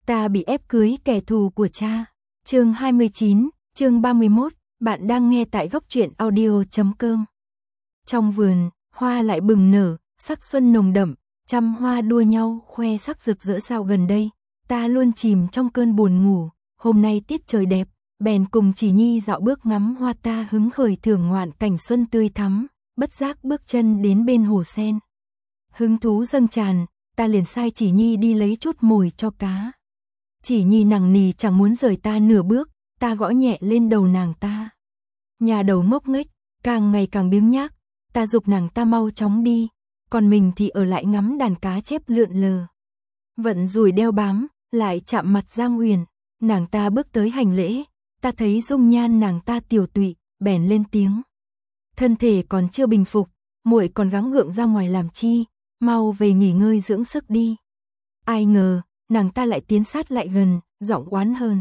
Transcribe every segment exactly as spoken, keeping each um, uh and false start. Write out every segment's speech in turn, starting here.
Ta bị ép cưới kẻ thù của cha. Chương hai mươi chín, chương ba mươi mốt, bạn đang nghe tại góc truyện audio chấm com. Trong vườn, hoa lại bừng nở, sắc xuân nồng đậm, trăm hoa đua nhau khoe sắc rực rỡ. Sao gần đây, ta luôn chìm trong cơn buồn ngủ, hôm nay tiết trời đẹp, bèn cùng Chỉ Nhi dạo bước ngắm hoa. Ta hứng khởi thưởng ngoạn cảnh xuân tươi thắm, bất giác bước chân đến bên hồ sen. Hứng thú dâng tràn, ta liền sai Chỉ Nhi đi lấy chút mồi cho cá. Chỉ Nhi nằng nì chẳng muốn rời ta nửa bước, ta gõ nhẹ lên đầu nàng ta. Nhà đầu ngốc nghếch, càng ngày càng biếng nhác, ta giục nàng ta mau chóng đi, còn mình thì ở lại ngắm đàn cá chép lượn lờ. Vận rủi đeo bám, lại chạm mặt Giang Uyển, nàng ta bước tới hành lễ, ta thấy dung nhan nàng ta tiều tụy, bèn lên tiếng. Thân thể còn chưa bình phục, muội còn gắng gượng ra ngoài làm chi, mau về nghỉ ngơi dưỡng sức đi. Ai ngờ, nàng ta lại tiến sát lại gần, giọng oán hờn.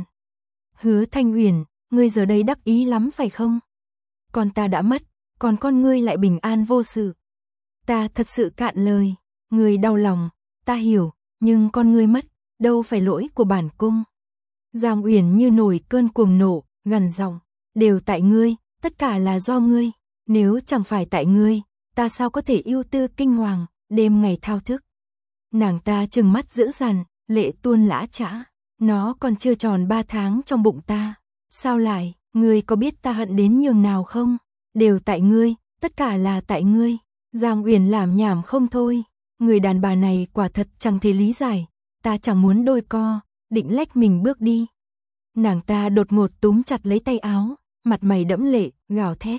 Hứa Thanh Uyển, ngươi giờ đây đắc ý lắm phải không? Con ta đã mất, còn con ngươi lại bình an vô sự. Ta thật sự cạn lời, ngươi đau lòng, ta hiểu, nhưng con ngươi mất, đâu phải lỗi của bản cung. Giang Uyển như nổi cơn cuồng nộ, gằn giọng, đều tại ngươi, tất cả là do ngươi, nếu chẳng phải tại ngươi, ta sao có thể ưu tư kinh hoàng, đêm ngày thao thức. Nàng ta trừng mắt dữ dằn, lệ tuôn lã chã, nó còn chưa tròn ba tháng trong bụng ta, sao lại, ngươi có biết ta hận đến nhường nào không? Đều tại ngươi, tất cả là tại ngươi. Giang Uyển làm nhảm không thôi, người đàn bà này quả thật chẳng thể lý giải, ta chẳng muốn đôi co, định lách mình bước đi. Nàng ta đột ngột túm chặt lấy tay áo, mặt mày đẫm lệ, gào thét.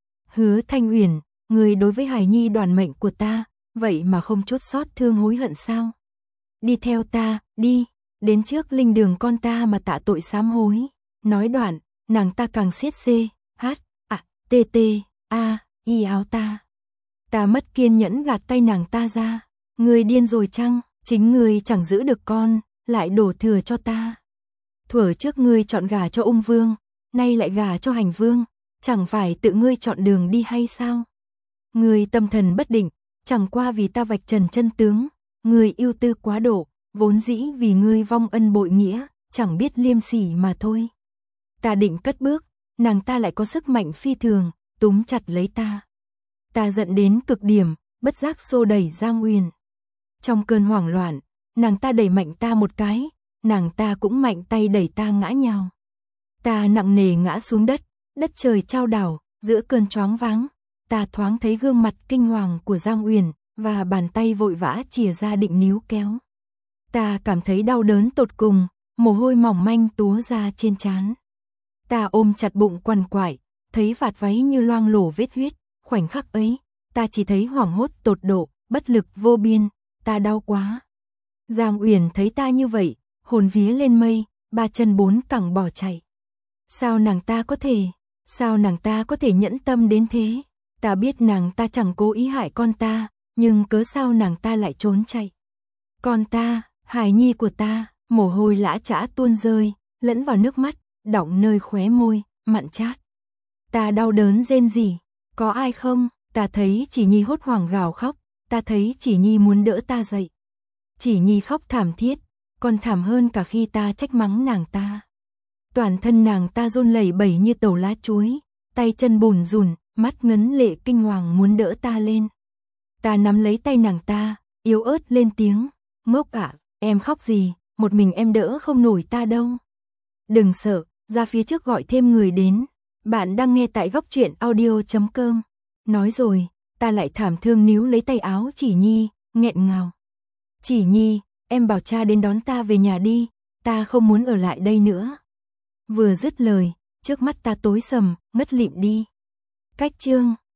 Hứa Thanh Uyển, ngươi đối với hài nhi đoàn mệnh của ta, vậy mà không chút xót thương hối hận sao? Đi theo ta, đi, đến trước linh đường con ta mà tạ tội sám hối. Nói đoạn, nàng ta càng siết xê, hát, à, tê tê, a, y áo ta. Ta mất kiên nhẫn gạt tay nàng ta ra. Ngươi điên rồi chăng, chính ngươi chẳng giữ được con, lại đổ thừa cho ta. Thuở trước ngươi chọn gả cho Ung Vương, nay lại gả cho Hành Vương, chẳng phải tự ngươi chọn đường đi hay sao? Ngươi tâm thần bất định, chẳng qua vì ta vạch trần chân tướng, ngươi ưu tư quá độ, vốn dĩ vì ngươi vong ân bội nghĩa, chẳng biết liêm sỉ mà thôi. Ta định cất bước, nàng ta lại có sức mạnh phi thường, túm chặt lấy ta. Ta giận đến cực điểm, bất giác xô đẩy Giang Uyển. Trong cơn hoảng loạn, nàng ta đẩy mạnh ta một cái, nàng ta cũng mạnh tay đẩy ta ngã nhào. Ta nặng nề ngã xuống đất, đất trời chao đảo, giữa cơn choáng váng, ta thoáng thấy gương mặt kinh hoàng của Giang Uyển và bàn tay vội vã chìa ra định níu kéo. Ta cảm thấy đau đớn tột cùng, mồ hôi mỏng manh túa ra trên trán. Ta ôm chặt bụng quằn quại, thấy vạt váy như loang lổ vết huyết, khoảnh khắc ấy, ta chỉ thấy hoảng hốt tột độ, bất lực vô biên, ta đau quá. Giang Uyển thấy ta như vậy, hồn vía lên mây, ba chân bốn cẳng bỏ chạy. Sao nàng ta có thể, sao nàng ta có thể nhẫn tâm đến thế? Ta biết nàng ta chẳng cố ý hại con ta, nhưng cớ sao nàng ta lại trốn chạy? Con ta, hài nhi của ta, mồ hôi lã chã tuôn rơi, lẫn vào nước mắt, đọng nơi khóe môi, mặn chát. Ta đau đớn rên rỉ, có ai không? Ta thấy Chỉ Nhi hốt hoảng gào khóc, ta thấy Chỉ Nhi muốn đỡ ta dậy. Chỉ Nhi khóc thảm thiết, còn thảm hơn cả khi ta trách mắng nàng ta. Toàn thân nàng ta run lẩy bẩy như tàu lá chuối, tay chân bùn rùn, mắt ngấn lệ kinh hoàng muốn đỡ ta lên. Ta nắm lấy tay nàng ta, yếu ớt lên tiếng, ngốc ạ, em khóc gì, một mình em đỡ không nổi ta đâu. Đừng sợ, ra phía trước gọi thêm người đến. Bạn đang nghe tại góc truyện audio chấm com. Nói rồi, ta lại thảm thương níu lấy tay áo Chỉ Nhi, nghẹn ngào. Chỉ Nhi, em bảo cha đến đón ta về nhà đi, ta không muốn ở lại đây nữa. Vừa dứt lời, trước mắt ta tối sầm, ngất lịm đi. Cách chương